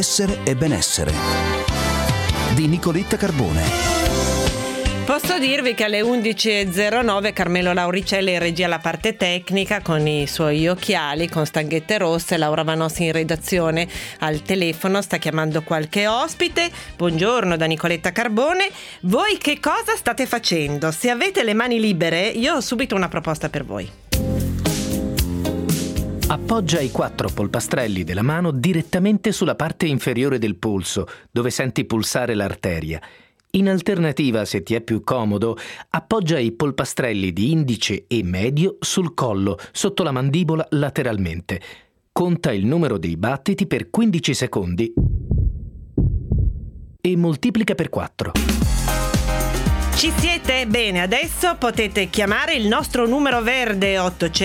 Essere e benessere di Nicoletta Carbone. Posso dirvi che alle 11.09 Carmelo Lauricelli in regia alla parte tecnica con i suoi occhiali, con stanghette rosse. Laura Vanossi in redazione al telefono, sta chiamando qualche ospite. Buongiorno da Nicoletta Carbone. Voi che cosa state facendo? Se avete le mani libere, io ho subito una proposta per voi. Appoggia i 4 polpastrelli della mano direttamente sulla parte inferiore del polso, dove senti pulsare l'arteria. In alternativa, se ti è più comodo, appoggia i polpastrelli di indice e medio sul collo, sotto la mandibola lateralmente. Conta il numero dei battiti per 15 secondi e moltiplica per 4. Ci siete? Bene, adesso potete chiamare il nostro numero verde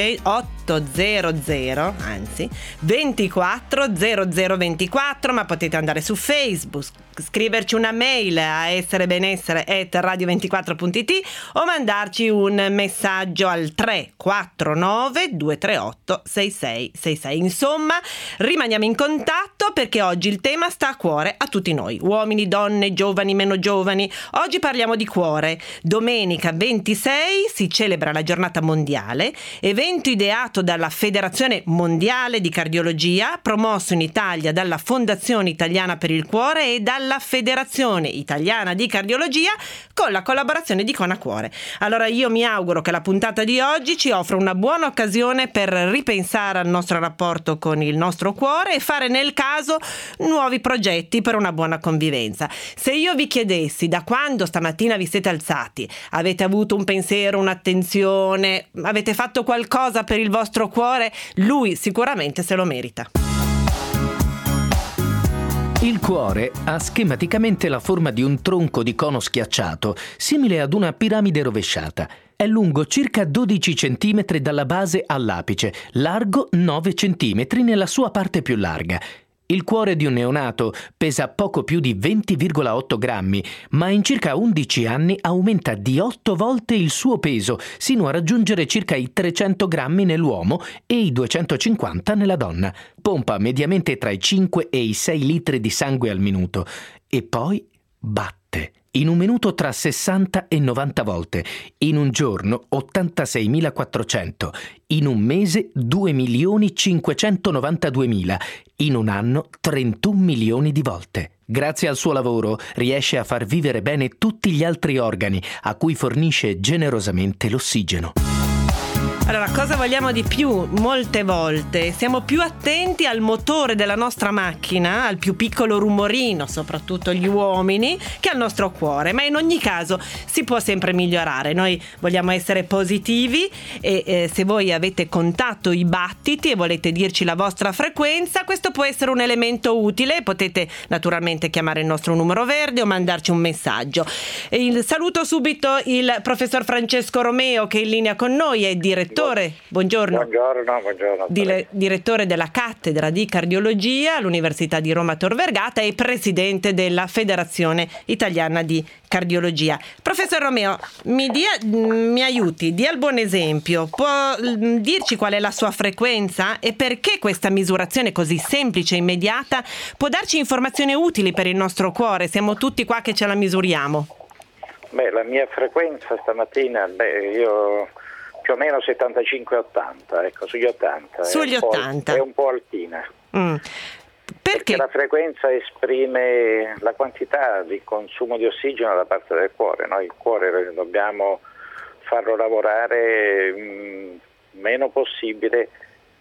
240024, ma potete andare su Facebook, scriverci una mail a esserebenessere@radio24.it o mandarci un messaggio al 349 238 6666. Insomma, rimaniamo in contatto perché oggi il tema sta a cuore a tutti noi, uomini, donne, giovani, meno giovani. Oggi parliamo di cuore. Domenica 26 si celebra la giornata mondiale, evento ideato dalla Federazione Mondiale di Cardiologia, promosso in Italia dalla Fondazione Italiana per il Cuore e dalla Federazione Italiana di Cardiologia con la collaborazione di Conacuore. Allora io mi auguro che la puntata di oggi ci offra una buona occasione per ripensare al nostro rapporto con il nostro cuore e fare nel caso nuovi progetti per una buona convivenza. Se io vi chiedessi da quando stamattina vi siete alzati, avete avuto un pensiero, un'attenzione, avete fatto qualcosa per il vostro cuore, lui sicuramente se lo merita. Il cuore ha schematicamente la forma di un tronco di cono schiacciato, simile ad una piramide rovesciata. È lungo circa 12 cm dalla base all'apice, largo 9 cm nella sua parte più larga. Il cuore di un neonato pesa poco più di 20,8 grammi, ma in circa 11 anni aumenta di 8 volte il suo peso, sino a raggiungere circa i 300 grammi nell'uomo e i 250 nella donna. Pompa mediamente tra i 5 e i 6 litri di sangue al minuto e poi batte. In un minuto tra 60 e 90 volte, in un giorno 86.400, in un mese 2.592.000, in un anno 31 milioni di volte. Grazie al suo lavoro riesce a far vivere bene tutti gli altri organi a cui fornisce generosamente l'ossigeno. Allora, cosa vogliamo di più? Molte volte siamo più attenti al motore della nostra macchina, al più piccolo rumorino, soprattutto gli uomini, che al nostro cuore, ma in ogni caso si può sempre migliorare. Noi vogliamo essere positivi e se voi avete contato i battiti e volete dirci la vostra frequenza, questo può essere un elemento utile. Potete naturalmente chiamare il nostro numero verde o mandarci un messaggio. Saluto subito il professor Francesco Romeo, che è in linea con noi, è direttore. Buongiorno. Buongiorno. Direttore della cattedra di cardiologia all'Università di Roma Tor Vergata e presidente della Federazione Italiana di Cardiologia. Professor Romeo, mi aiuti, dia il buon esempio. Può dirci qual è la sua frequenza e perché questa misurazione così semplice e immediata può darci informazioni utili per il nostro cuore? Siamo tutti qua che ce la misuriamo. La mia frequenza stamattina, io più o meno 75-80, ecco, sugli 80. Sugli 80. È un po' altina. Perché la frequenza esprime la quantità di consumo di ossigeno da parte del cuore. Noi il cuore dobbiamo farlo lavorare meno possibile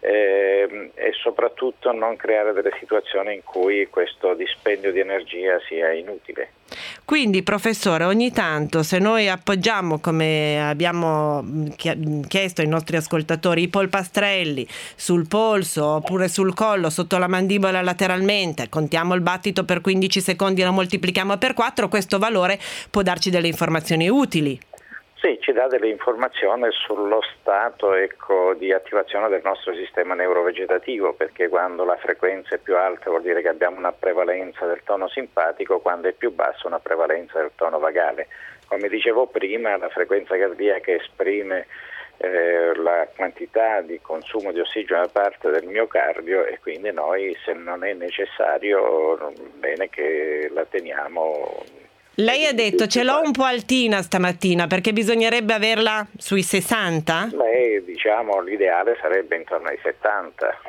e soprattutto non creare delle situazioni in cui questo dispendio di energia sia inutile. Quindi, professore, ogni tanto se noi appoggiamo, come abbiamo chiesto ai nostri ascoltatori, i polpastrelli sul polso oppure sul collo, sotto la mandibola lateralmente, contiamo il battito per 15 secondi e lo moltiplichiamo per 4, questo valore può darci delle informazioni utili. Sì, ci dà delle informazioni sullo stato di attivazione del nostro sistema neurovegetativo, perché quando la frequenza è più alta vuol dire che abbiamo una prevalenza del tono simpatico, quando è più bassa una prevalenza del tono vagale. Come dicevo prima, la frequenza cardiaca esprime la quantità di consumo di ossigeno da parte del miocardio, e quindi noi, se non è necessario, bene che la teniamo. Lei ha detto ce l'ho un po' altina stamattina, perché bisognerebbe averla sui 60? Beh, diciamo l'ideale sarebbe intorno ai 70.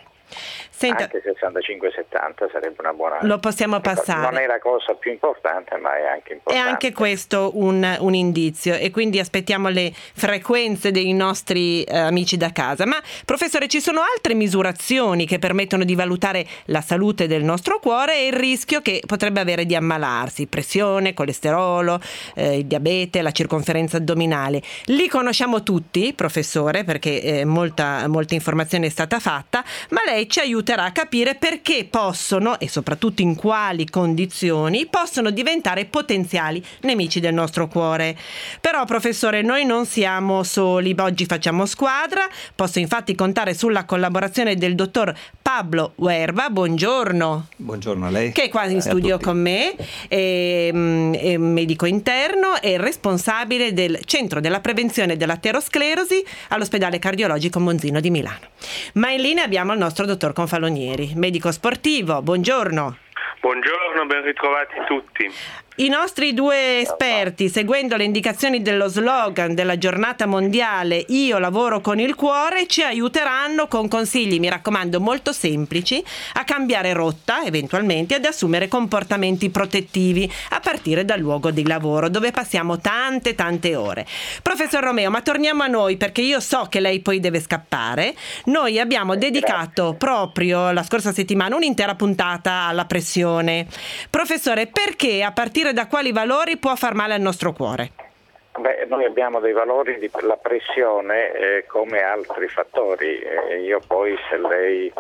Senta, anche 65-70 sarebbe una buona. Lo possiamo passare. Non è la cosa più importante, ma è anche importante. È anche questo un indizio, e quindi aspettiamo le frequenze dei nostri amici da casa. Ma professore, ci sono altre misurazioni che permettono di valutare la salute del nostro cuore e il rischio che potrebbe avere di ammalarsi: pressione, colesterolo, il diabete, la circonferenza addominale. Li conosciamo tutti, professore, perché molta informazione è stata fatta, ma lei ci aiuterà a capire perché possono, e soprattutto in quali condizioni, possono diventare potenziali nemici del nostro cuore. Però, professore, noi non siamo soli, oggi facciamo squadra. Posso infatti contare sulla collaborazione del dottor Pablo Huerva. Buongiorno. Buongiorno a lei. Che è qua in studio con me, è medico interno e responsabile del Centro della Prevenzione dell'Aterosclerosi all'Ospedale Cardiologico Monzino di Milano. Ma in linea abbiamo il nostro dottor Confalonieri, medico sportivo. Buongiorno. Buongiorno, ben ritrovati tutti. I nostri due esperti, seguendo le indicazioni dello slogan della giornata mondiale Io lavoro con il cuore, ci aiuteranno con consigli, mi raccomando, molto semplici, a cambiare rotta eventualmente, ad assumere comportamenti protettivi a partire dal luogo di lavoro, dove passiamo tante ore. Professor Romeo, ma torniamo a noi, perché io so che lei poi deve scappare. Noi abbiamo dedicato proprio la scorsa settimana un'intera puntata alla pressione. Professore, perché, a partire da quali valori può far male al nostro cuore? Beh, noi abbiamo dei valori di la pressione come altri fattori. Io poi, se lei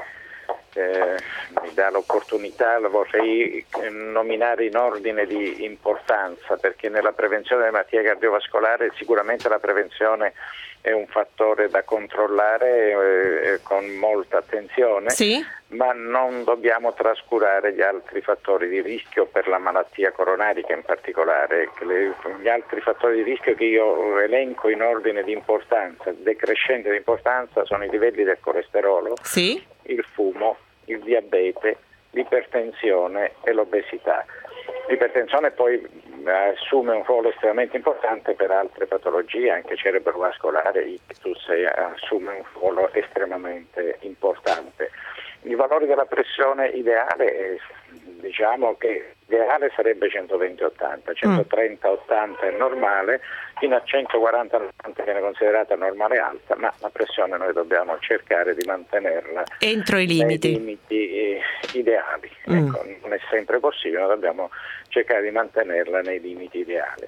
mi dà l'opportunità, la vorrei nominare in ordine di importanza, perché nella prevenzione delle malattie cardiovascolari sicuramente la prevenzione è un fattore da controllare con molta attenzione. Sì. Ma non dobbiamo trascurare gli altri fattori di rischio per la malattia coronarica in particolare. Gli altri fattori di rischio che io elenco in ordine di importanza, decrescente di importanza, sono i livelli del colesterolo, sì, il fumo, il diabete, l'ipertensione e l'obesità. L'ipertensione poi assume un ruolo estremamente importante per altre patologie, anche cerebrovascolare, ictus, assume un ruolo estremamente importante. I valori della pressione ideale, diciamo che l'ideale sarebbe 120-80, 130-80 è normale, fino a 140-90 viene considerata normale alta, ma la pressione noi dobbiamo cercare di mantenerla entro i limiti, nei limiti ideali. Ecco, non è sempre possibile, ma dobbiamo cercare di mantenerla nei limiti ideali.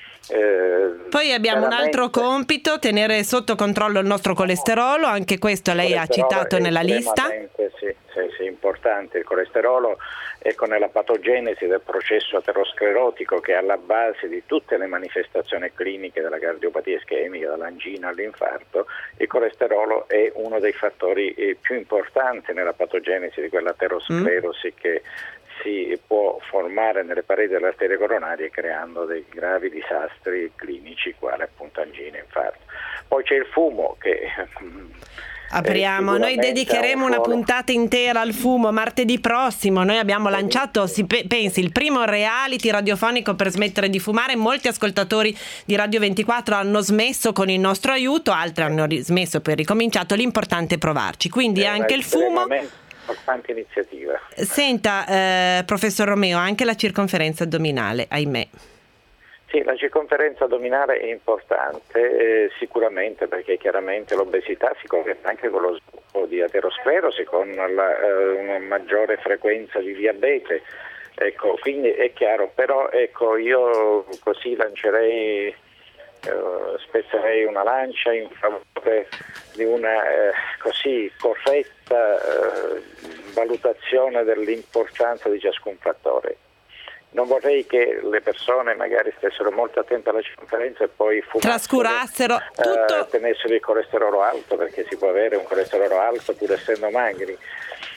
Poi abbiamo un altro compito: tenere sotto controllo il nostro colesterolo. Anche questo lei ha citato nella lista. Sì, importante. Il colesterolo è nella patogenesi del processo aterosclerotico, che è alla base di tutte le manifestazioni cliniche della cardiopatia ischemica, dall'angina all'infarto. Il colesterolo è uno dei fattori più importanti nella patogenesi di quell'aterosclerosi che si può formare nelle pareti delle arterie coronarie, creando dei gravi disastri clinici quali appunto angina e infarto. Poi c'è il fumo che apriamo, noi dedicheremo una puntata intera al fumo martedì prossimo. Noi abbiamo lanciato, pensi, il primo reality radiofonico per smettere di fumare. Molti ascoltatori di Radio 24 hanno smesso con il nostro aiuto, altri hanno smesso, poi ricominciato. L'importante è provarci, quindi anche il fumo. Importante iniziativa. Senta, professor Romeo, anche la circonferenza addominale, ahimè. Sì, la circonferenza addominale è importante, sicuramente, perché chiaramente l'obesità si correla anche con lo sviluppo di aterosclerosi, con una maggiore frequenza di diabete. Ecco, quindi è chiaro, però ecco, io così lancerei, spezzerei una lancia in favore di una così corretta valutazione dell'importanza di ciascun fattore. Non vorrei che le persone magari stessero molto attente alla circonferenza e poi trascurassero tutto, tenessero il colesterolo alto, perché si può avere un colesterolo alto pur essendo magri.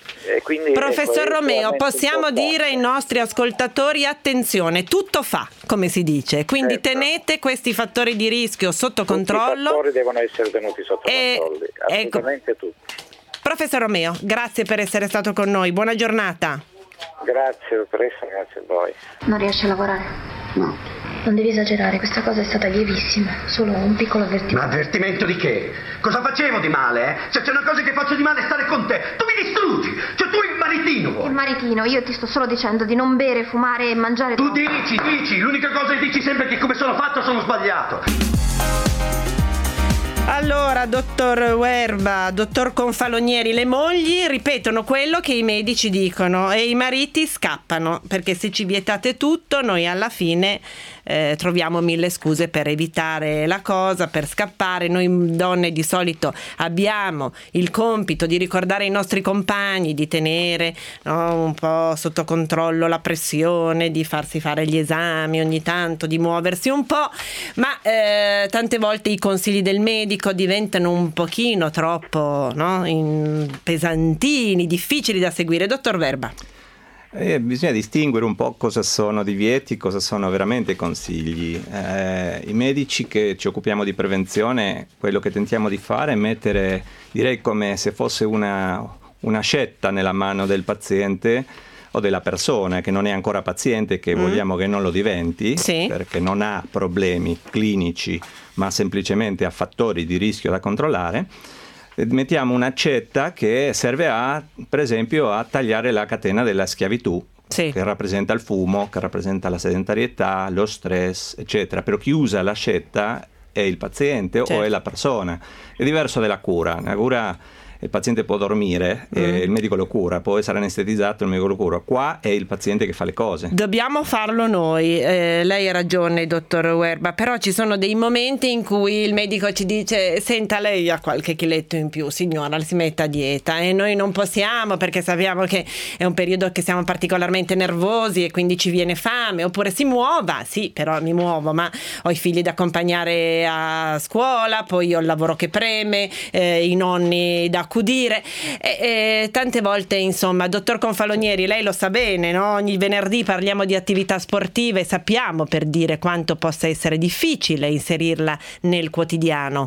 Quindi, Professor Romeo, possiamo dire ai nostri ascoltatori: attenzione, tutto fa, come si dice, quindi tenete questi fattori di rischio sotto controllo. I fattori devono essere tenuti sotto controllo, assolutamente tutti. Professor Romeo, grazie per essere stato con noi, buona giornata. Grazie dottoressa, grazie a voi. Non riesci a lavorare? No. Non devi esagerare, questa cosa è stata lievissima, solo un piccolo avvertimento. Ma avvertimento di che? Cosa facevo di male, Se c'è una cosa che faccio di male è stare con te, tu mi distruggi, cioè tu il maritino vuoi. Il maritino, io ti sto solo dicendo di non bere, fumare e mangiare Tu troppo. dici, l'unica cosa che dici sempre è che come sono fatto sono sbagliato. Allora, dottor Werba, dottor Confalonieri, le mogli ripetono quello che i medici dicono e i mariti scappano, perché se ci vietate tutto, noi alla fine troviamo 1000 scuse per evitare la cosa, per scappare. Noi donne di solito abbiamo il compito di ricordare ai nostri compagni di tenere un po' sotto controllo la pressione, di farsi fare gli esami ogni tanto, di muoversi un po', ma tante volte i consigli del medico diventano un pochino troppo pesantini, difficili da seguire. Dottor Werba. Bisogna distinguere un po' cosa sono divieti, cosa sono veramente consigli. I medici che ci occupiamo di prevenzione, quello che tentiamo di fare è mettere, direi come se fosse una scelta nella mano del paziente o della persona che non è ancora paziente, che vogliamo che non lo diventi, sì, perché non ha problemi clinici, ma semplicemente ha fattori di rischio da controllare. Mettiamo un'accetta che serve per esempio a tagliare la catena della schiavitù, sì, che rappresenta il fumo, che rappresenta la sedentarietà, lo stress, eccetera. Però chi usa l'accetta è il paziente, certo, o è la persona. È diverso dalla cura. La cura, il paziente può dormire e il medico lo cura, può essere anestetizzato e il medico lo cura. Qua è il paziente che fa le cose. Dobbiamo farlo noi, lei ha ragione, dottor Werba, però ci sono dei momenti in cui il medico ci dice: senta, lei ha qualche chiletto in più, signora, si metta a dieta, e noi non possiamo perché sappiamo che è un periodo che siamo particolarmente nervosi e quindi ci viene fame. Oppure si muova, sì, però mi muovo, ma ho i figli da accompagnare a scuola, poi ho il lavoro che preme, i nonni da accudire, tante volte, insomma. Dottor Confalonieri, lei lo sa bene, no? Ogni venerdì parliamo di attività sportive e sappiamo, per dire, quanto possa essere difficile inserirla nel quotidiano.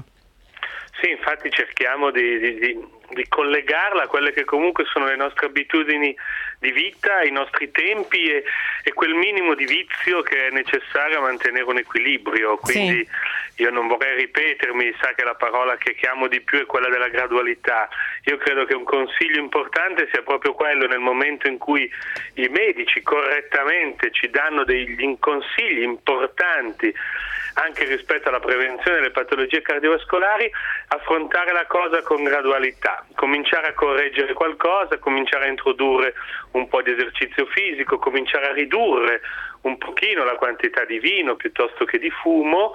Sì, infatti cerchiamo di collegarla a quelle che comunque sono le nostre abitudini di vita, i nostri tempi e quel minimo di vizio che è necessario a mantenere un equilibrio. Quindi sì, io non vorrei ripetermi, sa che la parola che chiamo di più è quella della gradualità. Io credo che un consiglio importante sia proprio quello, nel momento in cui i medici correttamente ci danno degli consigli importanti anche rispetto alla prevenzione delle patologie cardiovascolari, affrontare la cosa con gradualità, cominciare a correggere qualcosa, cominciare a introdurre un po' di esercizio fisico, cominciare a ridurre un pochino la quantità di vino piuttosto che di fumo,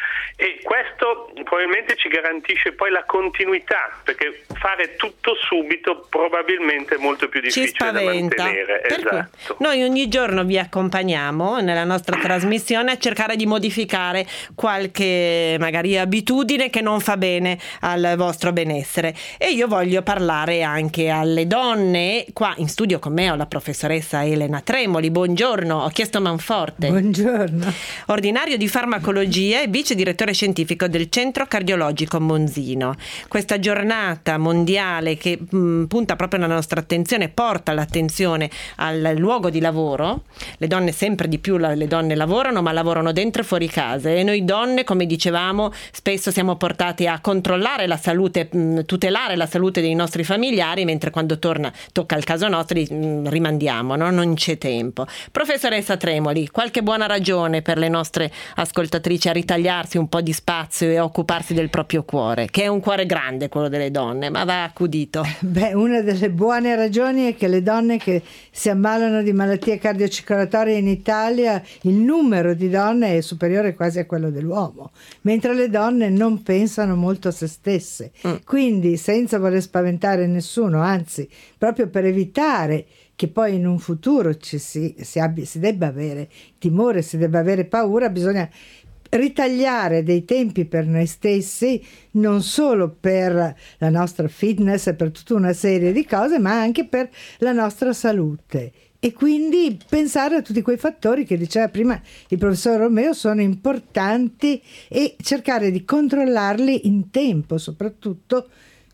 e questo probabilmente ci garantisce poi la continuità, perché fare tutto subito probabilmente è molto più difficile da mantenere. Esatto. Noi ogni giorno vi accompagniamo nella nostra trasmissione a cercare di modificare qualche magari abitudine che non fa bene al vostro benessere, e io voglio parlare anche alle donne. Qua in studio con me ho la professoressa Elena Tremoli. Buongiorno, ho chiesto manforte. Buongiorno. Ordinario di farmacologia e vice direttore scientifico del Centro Cardiologico Monzino. Questa giornata mondiale che punta proprio la nostra attenzione, porta l'attenzione al luogo di lavoro. Le donne, sempre di più le donne lavorano, ma lavorano dentro e fuori casa, e noi donne, come dicevamo, spesso siamo portate a controllare la salute, tutelare la salute dei nostri familiari, mentre quando tocca il caso nostro rimandiamo, no? Non c'è tempo. Professoressa Tremoli, qualche buona ragione per le nostre ascoltatrici a ritagliarsi un po' di spazio e occuparsi del proprio cuore, che è un cuore grande quello delle donne, ma va accudito? Una delle buone ragioni è che le donne che si ammalano di malattie cardiocircolatorie in Italia, il numero di donne è superiore quasi a quello dell'uomo, mentre le donne non pensano molto a se stesse. Quindi, senza voler spaventare nessuno, anzi proprio per evitare che poi in un futuro si debba avere timore, si debba avere paura, bisogna ritagliare dei tempi per noi stessi, non solo per la nostra fitness e per tutta una serie di cose, ma anche per la nostra salute. E quindi pensare a tutti quei fattori che diceva prima il professor Romeo sono importanti e cercare di controllarli in tempo, soprattutto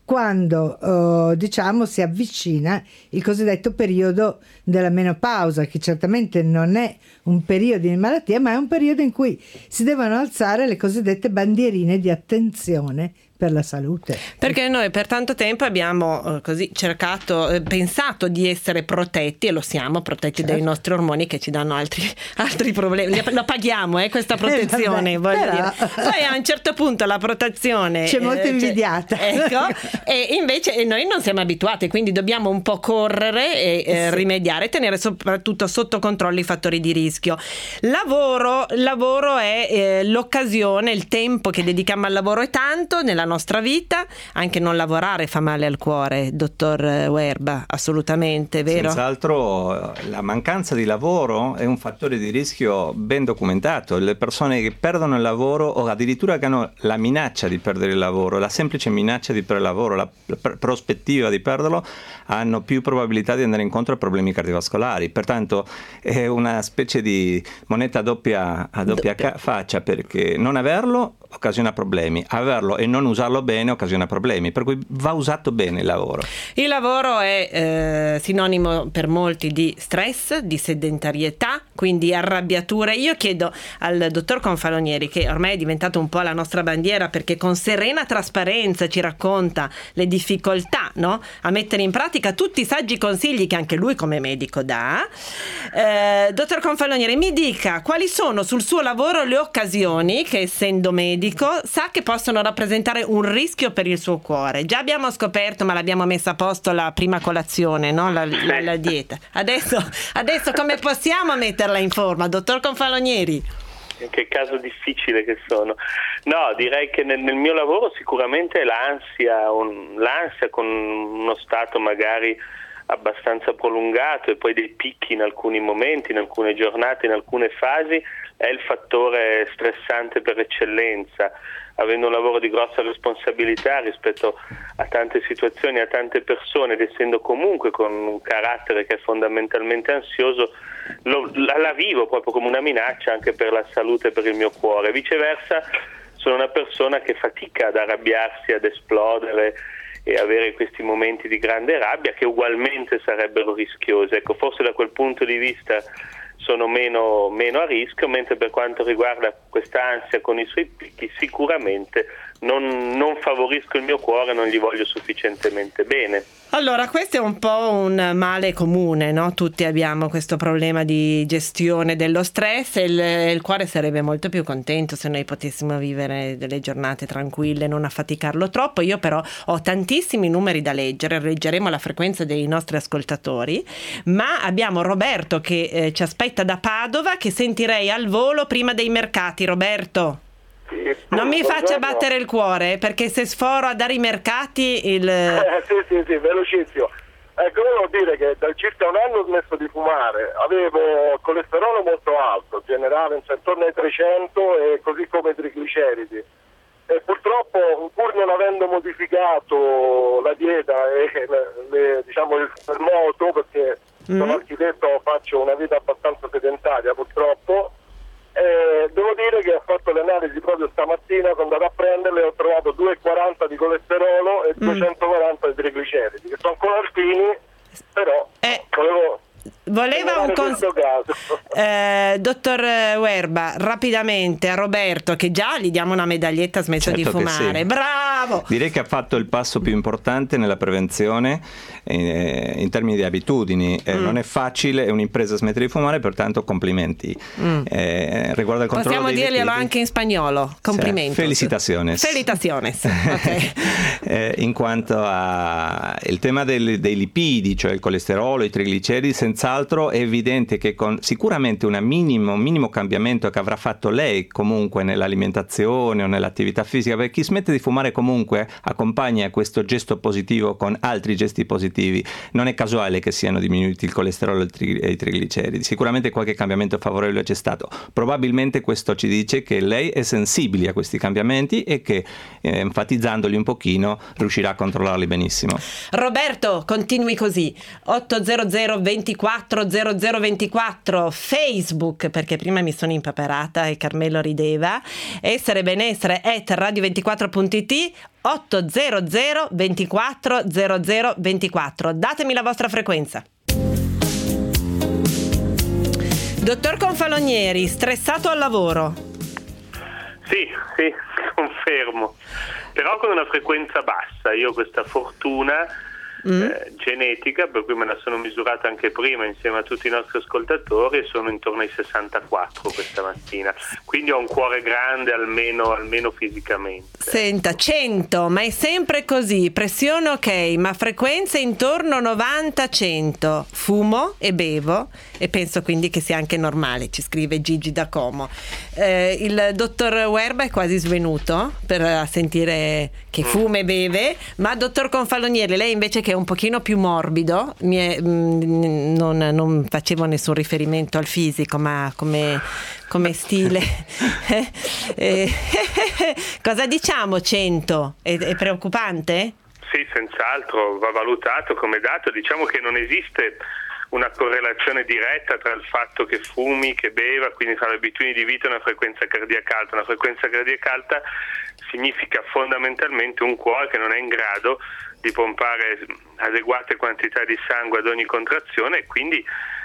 quando si avvicina il cosiddetto periodo della menopausa, che certamente non è un periodo di malattia, ma è un periodo in cui si devono alzare le cosiddette bandierine di attenzione per la salute. Perché noi per tanto tempo abbiamo pensato di essere protetti, e lo siamo, protetti dai nostri ormoni che ci danno altri problemi. Lo paghiamo questa protezione, voglio dire. Poi a un certo punto la protezione c'è molto invidiata. E invece noi non siamo abituati, quindi dobbiamo un po' correre e rimediare, tenere soprattutto sotto controllo i fattori di rischio. Lavoro è l'occasione, il tempo che dedichiamo al lavoro è tanto nella nostra vita, anche non lavorare fa male al cuore, dottor Werba, assolutamente, vero? Senz'altro la mancanza di lavoro è un fattore di rischio ben documentato. Le persone che perdono il lavoro o addirittura che hanno la minaccia di perdere il lavoro, la semplice minaccia di perdere il lavoro, la prospettiva di perderlo, hanno più probabilità di andare incontro a problemi cardiovascolari. Pertanto è una specie di moneta a doppia faccia, perché non averlo occasiona problemi, averlo e non usarlo bene occasiona problemi, per cui va usato bene il lavoro. Il lavoro è sinonimo per molti di stress, di sedentarietà, quindi arrabbiature. Io chiedo al dottor Confalonieri, che ormai è diventato un po' la nostra bandiera, perché con serena trasparenza ci racconta le difficoltà, no? A mettere in pratica tutti i saggi consigli che anche lui come medico dà. Dottor Confalonieri, mi dica quali sono sul suo lavoro le occasioni che, essendo medico, sa che possono rappresentare un rischio per il suo cuore. Già abbiamo scoperto, ma l'abbiamo messa a posto la prima colazione, no? La dieta. Adesso come possiamo metterla in forma, dottor Confalonieri? Che caso difficile che sono. No, direi che nel mio lavoro sicuramente l'ansia con uno stato magari abbastanza prolungato e poi dei picchi in alcuni momenti, in alcune giornate, in alcune fasi, è il fattore stressante per eccellenza. Avendo un lavoro di grossa responsabilità rispetto a tante situazioni, a tante persone, ed essendo comunque con un carattere che è fondamentalmente ansioso, la vivo proprio come una minaccia anche per la salute e per il mio cuore. Viceversa, sono una persona che fatica ad arrabbiarsi, ad esplodere e avere questi momenti di grande rabbia che ugualmente sarebbero rischiosi. Ecco, forse da quel punto di vista sono meno a rischio, mentre per quanto riguarda questa ansia con i suoi picchi sicuramente non favorisco il mio cuore, non gli voglio sufficientemente bene. Allora, questo è un po' un male comune, no? Tutti abbiamo questo problema di gestione dello stress e il cuore sarebbe molto più contento se noi potessimo vivere delle giornate tranquille, non affaticarlo troppo. Io però ho tantissimi numeri da leggere, leggeremo la frequenza dei nostri ascoltatori, ma abbiamo Roberto che ci aspetta da Padova, che sentirei al volo prima dei mercati. Roberto? Non mi faccia battere il cuore, perché se sforo a dare i mercati sì, velocissimo. Ecco, volevo dire che da circa un anno ho smesso di fumare, avevo colesterolo molto alto, generale intorno ai 300 e così come i trigliceridi. E purtroppo, pur non avendo modificato la dieta e il moto, perché sono architetto, faccio una vita abbastanza sedentaria purtroppo, devo dire che ho fatto le analisi proprio stamattina, sono andato a prenderle e ho trovato 2,40 di colesterolo e 240 di trigliceridi, che sono ancora alpini, però voleva un dottor Werba, rapidamente a Roberto, che già gli diamo una medaglietta, ha smesso di fumare. Sì. Bravo! Direi che ha fatto il passo più importante nella prevenzione in termini di abitudini. Non è facile, è un'impresa smettere di fumare, pertanto complimenti. Riguardo al controllo possiamo dirglielo anche in spagnolo. Complimenti. Felicitaciones. Okay. In quanto al tema dei lipidi, cioè il colesterolo, i trigliceridi, senz'altro senz'altro è evidente che con sicuramente un minimo cambiamento che avrà fatto lei comunque nell'alimentazione o nell'attività fisica, perché chi smette di fumare comunque accompagna questo gesto positivo con altri gesti positivi. Non è casuale che siano diminuiti il colesterolo e i trigliceridi, sicuramente qualche cambiamento favorevole c'è stato. Probabilmente questo ci dice che lei è sensibile a questi cambiamenti e che enfatizzandoli un pochino riuscirà a controllarli benissimo. Roberto, continui così. 800 24 0024 Facebook, perché prima mi sono impaperata e Carmelo rideva. Essere benessere @radio24.it 800 24 0024. Datemi la vostra frequenza. Dottor Confalonieri, stressato al lavoro? Sì, confermo, però con una frequenza bassa. Io ho questa fortuna genetica, per cui me la sono misurata anche prima insieme a tutti i nostri ascoltatori e sono intorno ai 64 questa mattina, quindi ho un cuore grande almeno fisicamente. Senta, 100, ma è sempre così, pressione ok, ma frequenze intorno 90-100, fumo e bevo e penso quindi che sia anche normale, ci scrive Gigi da Como. Il dottor Werba è quasi svenuto per sentire che fuma e beve, ma dottor Confalonieri, lei invece che è un pochino più morbido, non facevo nessun riferimento al fisico, ma come stile. Cosa diciamo 100? È preoccupante? Sì, senz'altro, va valutato come dato. Diciamo che non esiste una correlazione diretta tra il fatto che fumi, che beva, quindi tra le abitudini di vita e una frequenza cardiaca alta. Una frequenza cardiaca alta significa fondamentalmente un cuore che non è in grado di pompare adeguate quantità di sangue ad ogni contrazione e quindi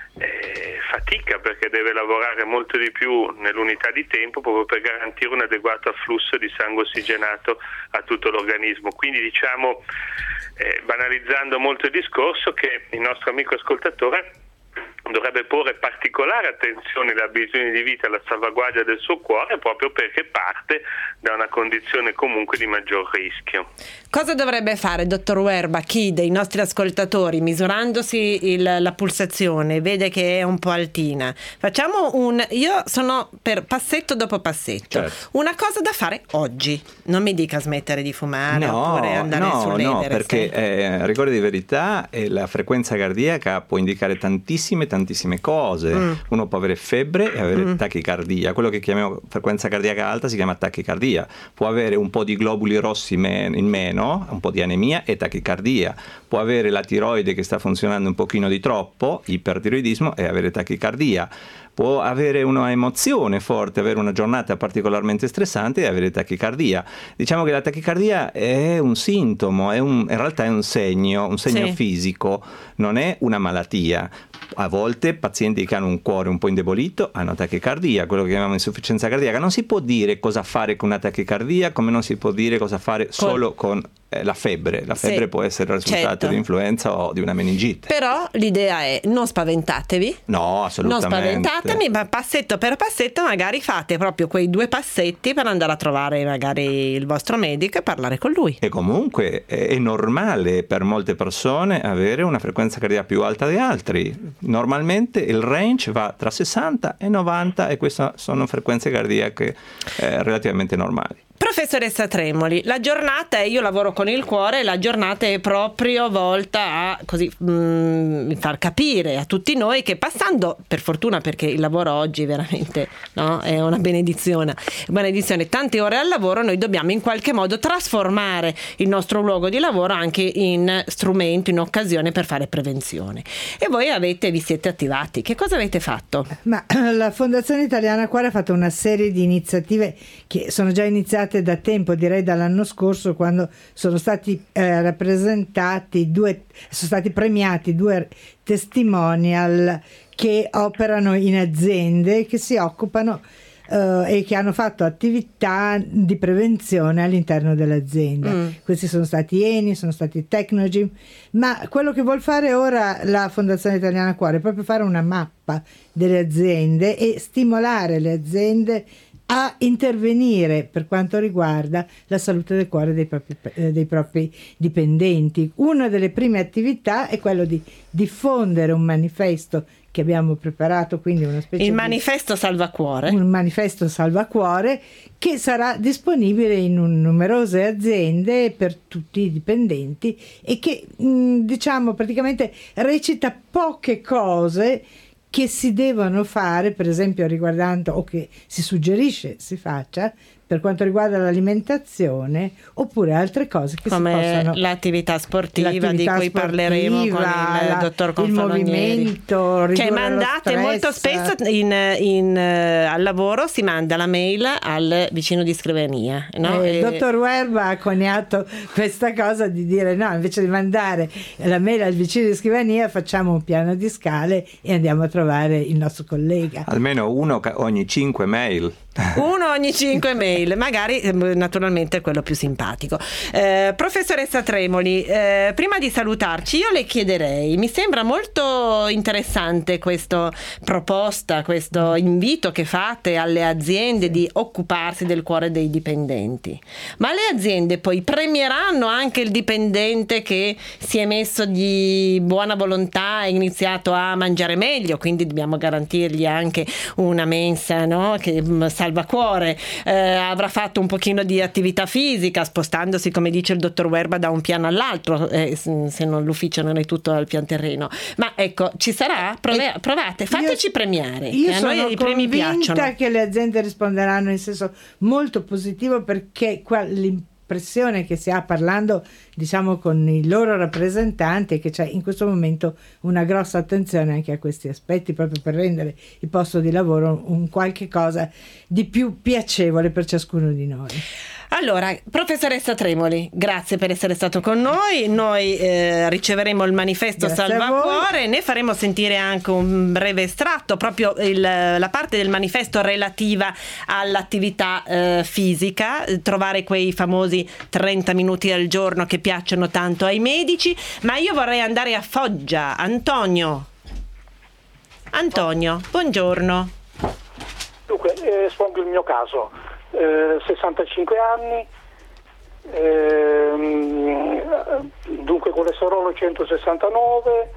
fatica, perché deve lavorare molto di più nell'unità di tempo proprio per garantire un adeguato afflusso di sangue ossigenato a tutto l'organismo. Quindi diciamo, banalizzando molto il discorso, che il nostro amico ascoltatore dovrebbe porre particolare attenzione alle abitudini di vita e alla salvaguardia del suo cuore, proprio perché parte da una condizione comunque di maggior rischio. Cosa dovrebbe fare, dottor Werba, chi dei nostri ascoltatori, misurandosi la pulsazione, vede che è un po' altina? Facciamo io sono per passetto dopo passetto. Certo. Una cosa da fare oggi. Non mi dica smettere di fumare oppure andare sull'Everest. No, perché rigore di verità, la frequenza cardiaca può indicare tantissime cose. Uno può avere febbre e avere tachicardia. Quello che chiamiamo frequenza cardiaca alta si chiama tachicardia. Può avere un po' di globuli rossi in meno, un po' di anemia e tachicardia. Può avere la tiroide che sta funzionando un pochino di troppo, ipertiroidismo, e avere tachicardia. Può avere una emozione forte, avere una giornata particolarmente stressante e avere tachicardia. Diciamo che la tachicardia è un sintomo, in realtà è un segno fisico, non è una malattia. A volte pazienti che hanno un cuore un po' indebolito hanno tachicardia, quello che chiamiamo insufficienza cardiaca. Non si può dire cosa fare con una tachicardia, come non si può dire cosa fare solo con la febbre. La febbre può essere il risultato di influenza o di una meningite. Però l'idea è: non spaventatevi. No, assolutamente. Non spaventatemi, ma passetto per passetto magari fate proprio quei 2 passetti per andare a trovare magari il vostro medico e parlare con lui. E comunque è normale per molte persone avere una frequenza cardiaca più alta di altri. Normalmente il range va tra 60 e 90 e queste sono frequenze cardiache relativamente normali. Professoressa Tremoli, la giornata, io lavoro con il cuore, la giornata è proprio volta a così far capire a tutti noi che, passando, per fortuna, perché il lavoro oggi veramente è una benedizione, tante ore al lavoro, noi dobbiamo in qualche modo trasformare il nostro luogo di lavoro anche in strumento, in occasione per fare prevenzione. E voi vi siete attivati. Che cosa avete fatto? Ma la Fondazione Italiana Cuore ha fatto una serie di iniziative che sono già iniziate da tempo, direi dall'anno scorso, quando sono stati sono stati premiati 2 testimonial che operano in aziende che si occupano e che hanno fatto attività di prevenzione all'interno dell'azienda. Questi sono stati Eni, sono stati Tecnogym, ma quello che vuol fare ora la Fondazione Italiana Cuore è proprio fare una mappa delle aziende e stimolare le aziende a intervenire per quanto riguarda la salute del cuore dei propri dipendenti. Una delle prime attività è quello di diffondere un manifesto che abbiamo preparato, quindi una specie manifesto Salvacuore. Un manifesto Salvacuore che sarà disponibile in numerose aziende per tutti i dipendenti e che diciamo praticamente recita poche cose che si devono fare, per esempio riguardando, o che si suggerisce si faccia per quanto riguarda l'alimentazione, oppure altre cose che come si possono, l'attività sportiva di cui parleremo con il dottor Confalonieri. Il movimento, cioè mandate molto spesso al lavoro si manda la mail al vicino di scrivania, no? Il dottor Werba ha coniato questa cosa di dire no, invece di mandare la mail al vicino di scrivania facciamo un piano di scale e andiamo a trovare il nostro collega. Almeno uno ogni 5 mail. Uno ogni 5 mail, magari naturalmente quello più simpatico. Professoressa Tremoli, prima di salutarci io le chiederei, mi sembra molto interessante questa proposta, questo invito che fate alle aziende di occuparsi del cuore dei dipendenti, ma le aziende poi premieranno anche il dipendente che si è messo di buona volontà e iniziato a mangiare meglio, quindi dobbiamo garantirgli anche una mensa, no? Che Salvacuore, avrà fatto un pochino di attività fisica spostandosi, come dice il dottor Werba, da un piano all'altro, se non l'ufficio non è tutto al pian terreno, ma ecco, ci sarà? Provate, fateci premiare, io a noi i premi piacciono. Sono convinta che le aziende risponderanno in senso molto positivo, perché l'impressione che si ha parlando diciamo con i loro rappresentanti è che c'è in questo momento una grossa attenzione anche a questi aspetti, proprio per rendere il posto di lavoro un qualche cosa di più piacevole per ciascuno di noi. Allora, professoressa Tremoli, grazie per essere stato con noi. Noi riceveremo il manifesto Salvacuore, ne faremo sentire anche un breve estratto, proprio la parte del manifesto relativa all'attività fisica, trovare quei famosi 30 minuti al giorno che piacciono tanto ai medici. Ma io vorrei andare a Foggia. Antonio, buongiorno. Dunque, espongo il mio caso. 65 anni, dunque colesterolo 169,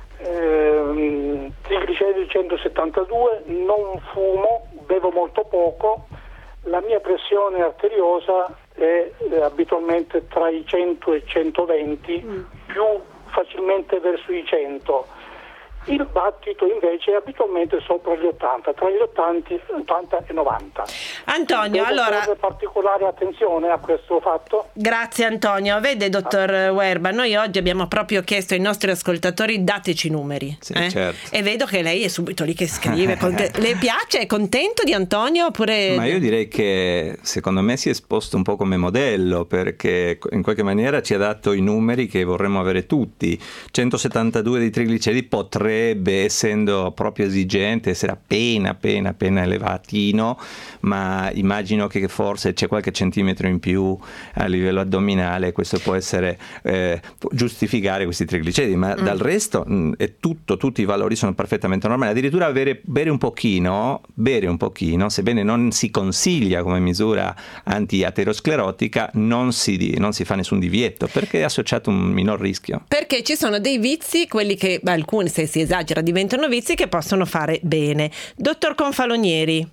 trigliceridi 172, non fumo, bevo molto poco, la mia pressione arteriosa è abitualmente tra i 100 e 120, più facilmente verso i 100. Il battito invece è abitualmente sopra gli 80, tra gli 80 e 90. Antonio, allora particolare attenzione a questo fatto. Grazie Antonio. Vede, dottor Werba, noi oggi abbiamo proprio chiesto ai nostri ascoltatori: dateci numeri. Sì, certo. E vedo che lei è subito lì che scrive. Le piace? È contento di Antonio oppure? Ma io direi che secondo me si è esposto un po' come modello, perché in qualche maniera ci ha dato i numeri che vorremmo avere tutti. 172 di trigliceridi potrebbe, essendo proprio esigente, essere appena elevatino, ma immagino che forse c'è qualche centimetro in più a livello addominale, questo può essere giustificare questi trigliceridi, ma dal resto è tutti i valori sono perfettamente normali. Addirittura bere un pochino, sebbene non si consiglia come misura anti-aterosclerotica, non si fa nessun divieto, perché è associato a un minor rischio. Perché ci sono dei vizi, quelli che alcuni, se si esagera, diventano vizi, che possono fare bene. Dottor Confalonieri.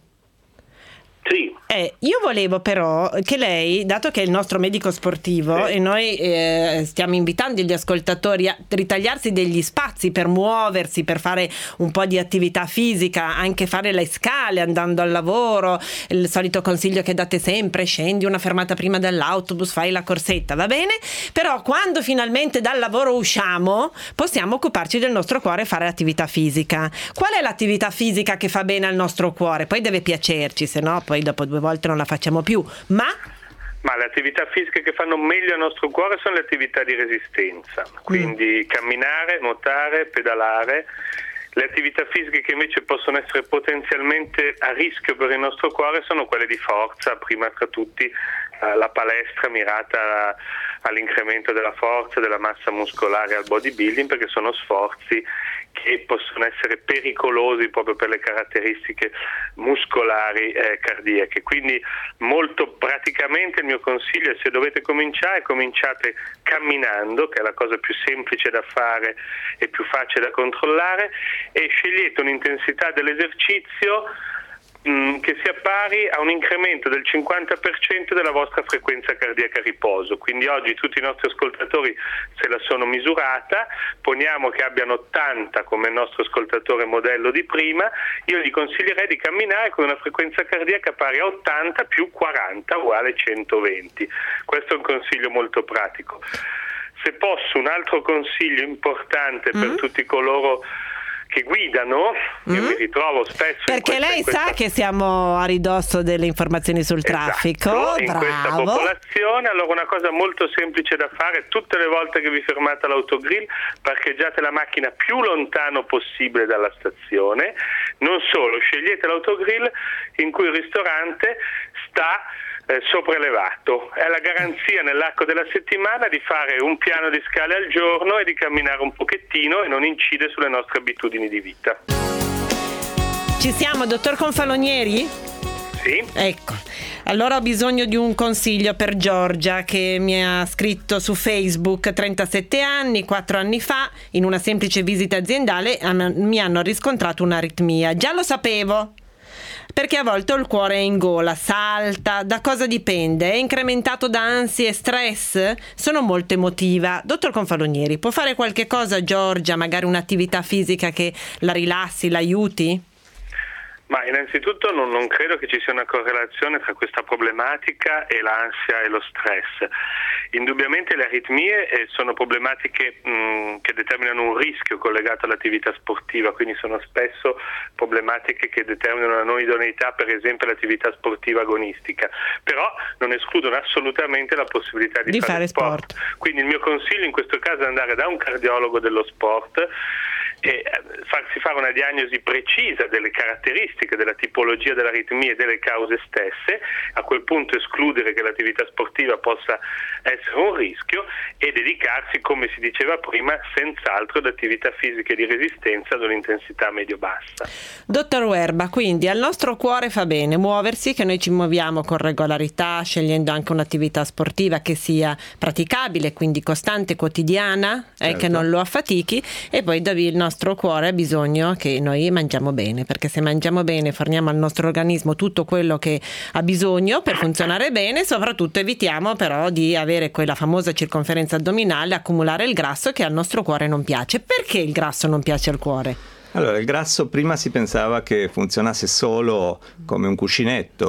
Sì. Io volevo però che lei, dato che è il nostro medico sportivo, e noi stiamo invitando gli ascoltatori a ritagliarsi degli spazi per muoversi, per fare un po' di attività fisica, anche fare le scale andando al lavoro, il solito consiglio che date sempre: scendi una fermata prima dell'autobus, fai la corsetta, va bene? Però quando finalmente dal lavoro usciamo, possiamo occuparci del nostro cuore e fare attività fisica. Qual è l'attività fisica che fa bene al nostro cuore? Poi deve piacerci, se no poi dopo 2 volte non la facciamo più, ma le attività fisiche che fanno meglio al nostro cuore sono le attività di resistenza, quindi camminare, nuotare, pedalare. Le attività fisiche che invece possono essere potenzialmente a rischio per il nostro cuore sono quelle di forza, prima tra tutti la palestra mirata all'incremento della forza, della massa muscolare, al bodybuilding, perché sono sforzi che possono essere pericolosi proprio per le caratteristiche muscolari cardiache. Quindi molto praticamente il mio consiglio è: se dovete cominciare, cominciate camminando, che è la cosa più semplice da fare e più facile da controllare, e scegliete un'intensità dell'esercizio che sia pari a un incremento del 50% della vostra frequenza cardiaca a riposo. Quindi oggi tutti i nostri ascoltatori se la sono misurata, poniamo che abbiano 80 come il nostro ascoltatore modello di prima, io gli consiglierei di camminare con una frequenza cardiaca pari a 80 più 40 uguale 120. Questo è un consiglio molto pratico. Se posso, un altro consiglio importante per tutti coloro che guidano, io mi ritrovo spesso perché lei sa che siamo a ridosso delle informazioni sul traffico, in questa popolazione. Allora una cosa molto semplice da fare: tutte le volte che vi fermate all'autogrill, parcheggiate la macchina più lontano possibile dalla stazione. Non solo, scegliete l'autogrill in cui il ristorante sta sopraelevato. È la garanzia nell'arco della settimana di fare un piano di scale al giorno e di camminare un pochettino, e non incide sulle nostre abitudini di vita. Ci siamo, dottor Confalonieri? Sì. Ecco, allora ho bisogno di un consiglio per Giorgia, che mi ha scritto su Facebook. 37 anni, 4 anni fa, in una semplice visita aziendale mi hanno riscontrato un'aritmia. Già lo sapevo, perché a volte ho il cuore in gola, salta. Da cosa dipende? È incrementato da ansie e stress? Sono molto emotiva. Dottor Confalonieri, può fare qualche cosa Giorgia, magari un'attività fisica che la rilassi, l'aiuti? Ma innanzitutto non credo che ci sia una correlazione tra questa problematica e l'ansia e lo stress. Indubbiamente le aritmie sono problematiche che determinano un rischio collegato all'attività sportiva, quindi sono spesso problematiche che determinano la non idoneità, per esempio l'attività sportiva agonistica, però non escludono assolutamente la possibilità di fare sport. Quindi il mio consiglio in questo caso è andare da un cardiologo dello sport e farsi fare una diagnosi precisa delle caratteristiche, della tipologia dell'aritmia e delle cause stesse. A quel punto escludere che l'attività sportiva possa essere un rischio e dedicarsi, come si diceva prima, senz'altro ad attività fisiche di resistenza ad un'intensità medio-bassa. Dottor Werba, quindi al nostro cuore fa bene muoversi, che noi ci muoviamo con regolarità, scegliendo anche un'attività sportiva che sia praticabile, quindi costante, quotidiana, che non lo affatichi, e poi il nostro cuore ha bisogno che noi mangiamo bene, perché se mangiamo bene forniamo al nostro organismo tutto quello che ha bisogno per funzionare bene. Soprattutto evitiamo però di avere quella famosa circonferenza addominale, accumulare il grasso che al nostro cuore non piace. Perché il grasso non piace al cuore? Allora, il grasso prima si pensava che funzionasse solo come un cuscinetto,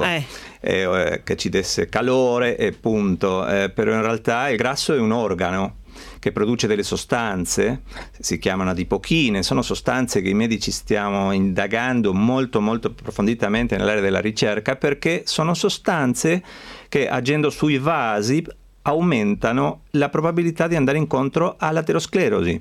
che ci desse calore e punto, però in realtà il grasso è un organo che produce delle sostanze, si chiamano adipochine, sono sostanze che i medici stiamo indagando molto molto approfonditamente nell'area della ricerca, perché sono sostanze che, agendo sui vasi, aumentano la probabilità di andare incontro all'aterosclerosi.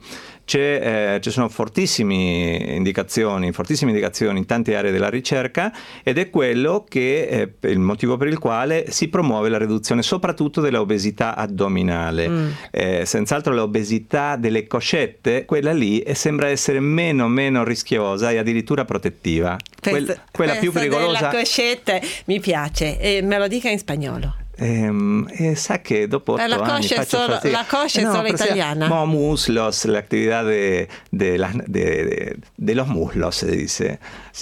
Ci sono fortissime indicazioni in tante aree della ricerca, ed è quello che è il motivo per il quale si promuove la riduzione soprattutto dell'obesità addominale. Senz'altro l'obesità delle coscette, quella lì sembra essere meno rischiosa e addirittura protettiva. Quella più pericolosa della coscette mi piace, me lo dica in spagnolo. Sa que dopo 8 años la coscia es solo italiana. Muslos, la actividad de los muslos se dice.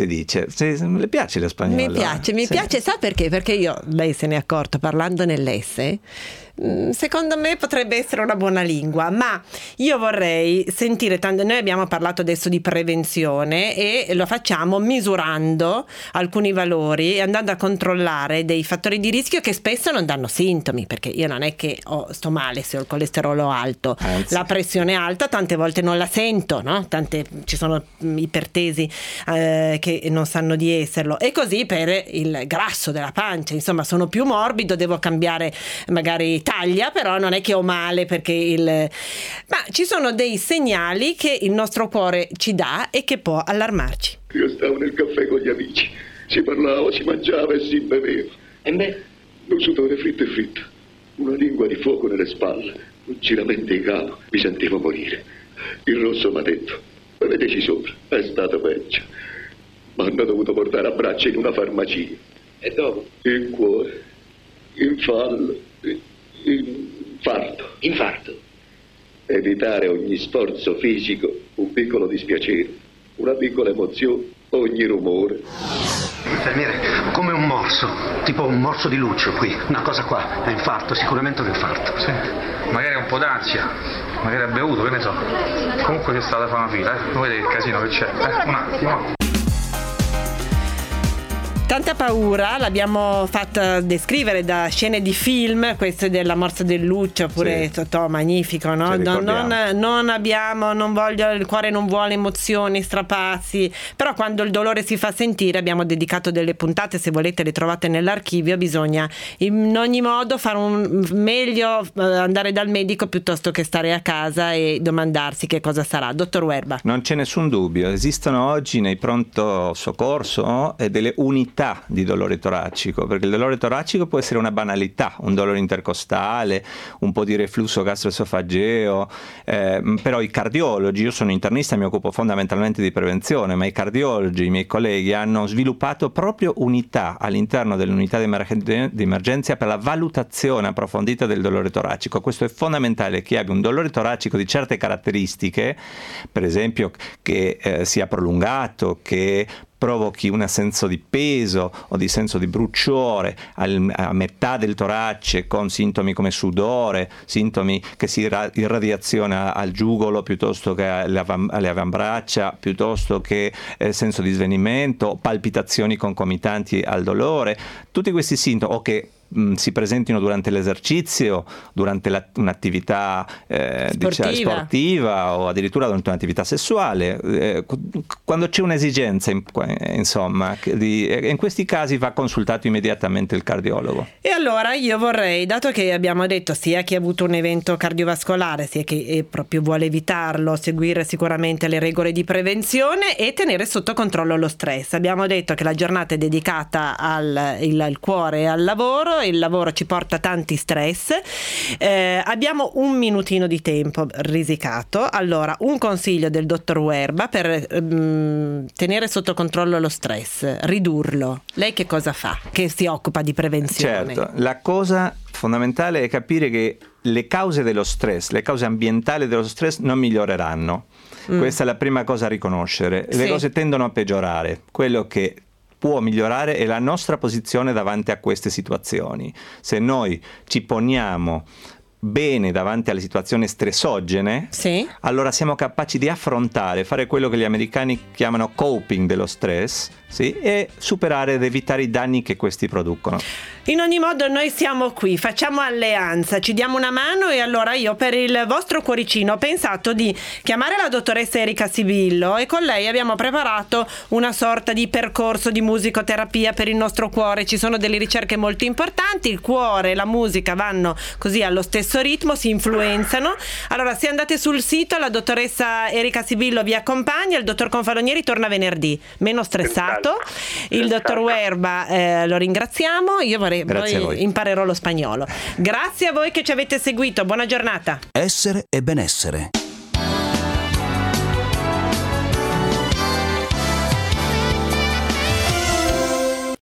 Le piace lo spagnolo? Mi piace, sa perché? Perché lei se ne è accorto parlando nell'S. Secondo me potrebbe essere una buona lingua, ma io vorrei sentire noi abbiamo parlato adesso di prevenzione e lo facciamo misurando alcuni valori e andando a controllare dei fattori di rischio che spesso non danno sintomi, perché io non è che sto male se ho il colesterolo alto. Anzi, la pressione alta tante volte non la sento, no? Ci sono ipertesi che non sanno di esserlo, e così per il grasso della pancia, insomma sono più morbido, devo cambiare magari taglia, però non è che ho male ma ci sono dei segnali che il nostro cuore ci dà e che può allarmarci. Io stavo nel caffè con gli amici, si parlava, si mangiava e si beveva. E me? Un sudore fritto e fritto, una lingua di fuoco nelle spalle, un giramento di capo, mi sentivo morire. Il rosso mi ha detto: Vedeteci sopra, è stato peggio. Mi hanno dovuto portare a braccio in una farmacia. E dopo? Il cuore, infarto. Infarto? Evitare ogni sforzo fisico, un piccolo dispiacere, una piccola emozione, ogni rumore. Infermiere, come un morso, tipo un morso di Lucio qui, una cosa qua, è infarto, sicuramente un infarto. Sì, magari un po' d'ansia, magari ha bevuto, che ne so. Comunque c'è stata fare una fila, non vedete il casino che c'è? Un attimo. Tanta paura l'abbiamo fatta descrivere da scene di film, queste della morsa del Lucio, oppure sì. Totò, magnifico, no? Non voglio, il cuore non vuole emozioni, strapazzi, però quando il dolore si fa sentire abbiamo dedicato delle puntate, se volete le trovate nell'archivio, bisogna in ogni modo fare meglio andare dal medico piuttosto che stare a casa e domandarsi che cosa sarà. Dottor Uerba. Non c'è nessun dubbio, esistono oggi nei pronto soccorso delle unità di dolore toracico, perché il dolore toracico può essere una banalità, un dolore intercostale, un po' di reflusso gastroesofageo, però i cardiologi, io sono internista e mi occupo fondamentalmente di prevenzione, ma i cardiologi, i miei colleghi, hanno sviluppato proprio unità all'interno dell'unità di emergenza per la valutazione approfondita del dolore toracico. Questo è fondamentale, chi abbia un dolore toracico di certe caratteristiche, per esempio che sia prolungato, che provochi un senso di peso o di senso di bruciore a metà del torace, con sintomi come sudore, sintomi che si irradiaziona al giugolo piuttosto che alle avambraccia, piuttosto che senso di svenimento, palpitazioni concomitanti al dolore, tutti questi sintomi, o che si presentino durante l'esercizio, durante un'attività sportiva o addirittura durante un'attività sessuale, quando c'è un'esigenza, insomma, in questi casi va consultato immediatamente il cardiologo. E allora io vorrei, dato che abbiamo detto sia chi ha avuto un evento cardiovascolare sia chi proprio vuole evitarlo, seguire sicuramente le regole di prevenzione e tenere sotto controllo lo stress. Abbiamo detto che la giornata è dedicata al cuore e al lavoro. Il lavoro ci porta tanti stress, abbiamo un minutino di tempo risicato. Allora, un consiglio del dottor Uerba per tenere sotto controllo lo stress, ridurlo. Lei che cosa fa? Che si occupa di prevenzione? Certo, la cosa fondamentale è capire che le cause dello stress, le cause ambientali dello stress non miglioreranno. Questa è la prima cosa a riconoscere. Le cose tendono a peggiorare. Quello che può migliorare è la nostra posizione davanti a queste situazioni. Se noi ci poniamo bene davanti alle situazioni stressogene, allora siamo capaci di affrontare, fare quello che gli americani chiamano coping dello stress, e superare ed evitare i danni che questi producono. In ogni modo noi siamo qui, facciamo alleanza, ci diamo una mano, e allora io per il vostro cuoricino ho pensato di chiamare la dottoressa Erika Sibillo e con lei abbiamo preparato una sorta di percorso di musicoterapia per il nostro cuore. Ci sono delle ricerche molto importanti, il cuore e la musica vanno così allo stesso ritmo, si influenzano. Allora se andate sul sito la dottoressa Erika Sibillo vi accompagna, il dottor Confalonieri torna venerdì, meno stressato. Il dottor Uerba lo ringraziamo, io poi imparerò lo spagnolo. Grazie a voi che ci avete seguito, buona giornata. Essere e benessere.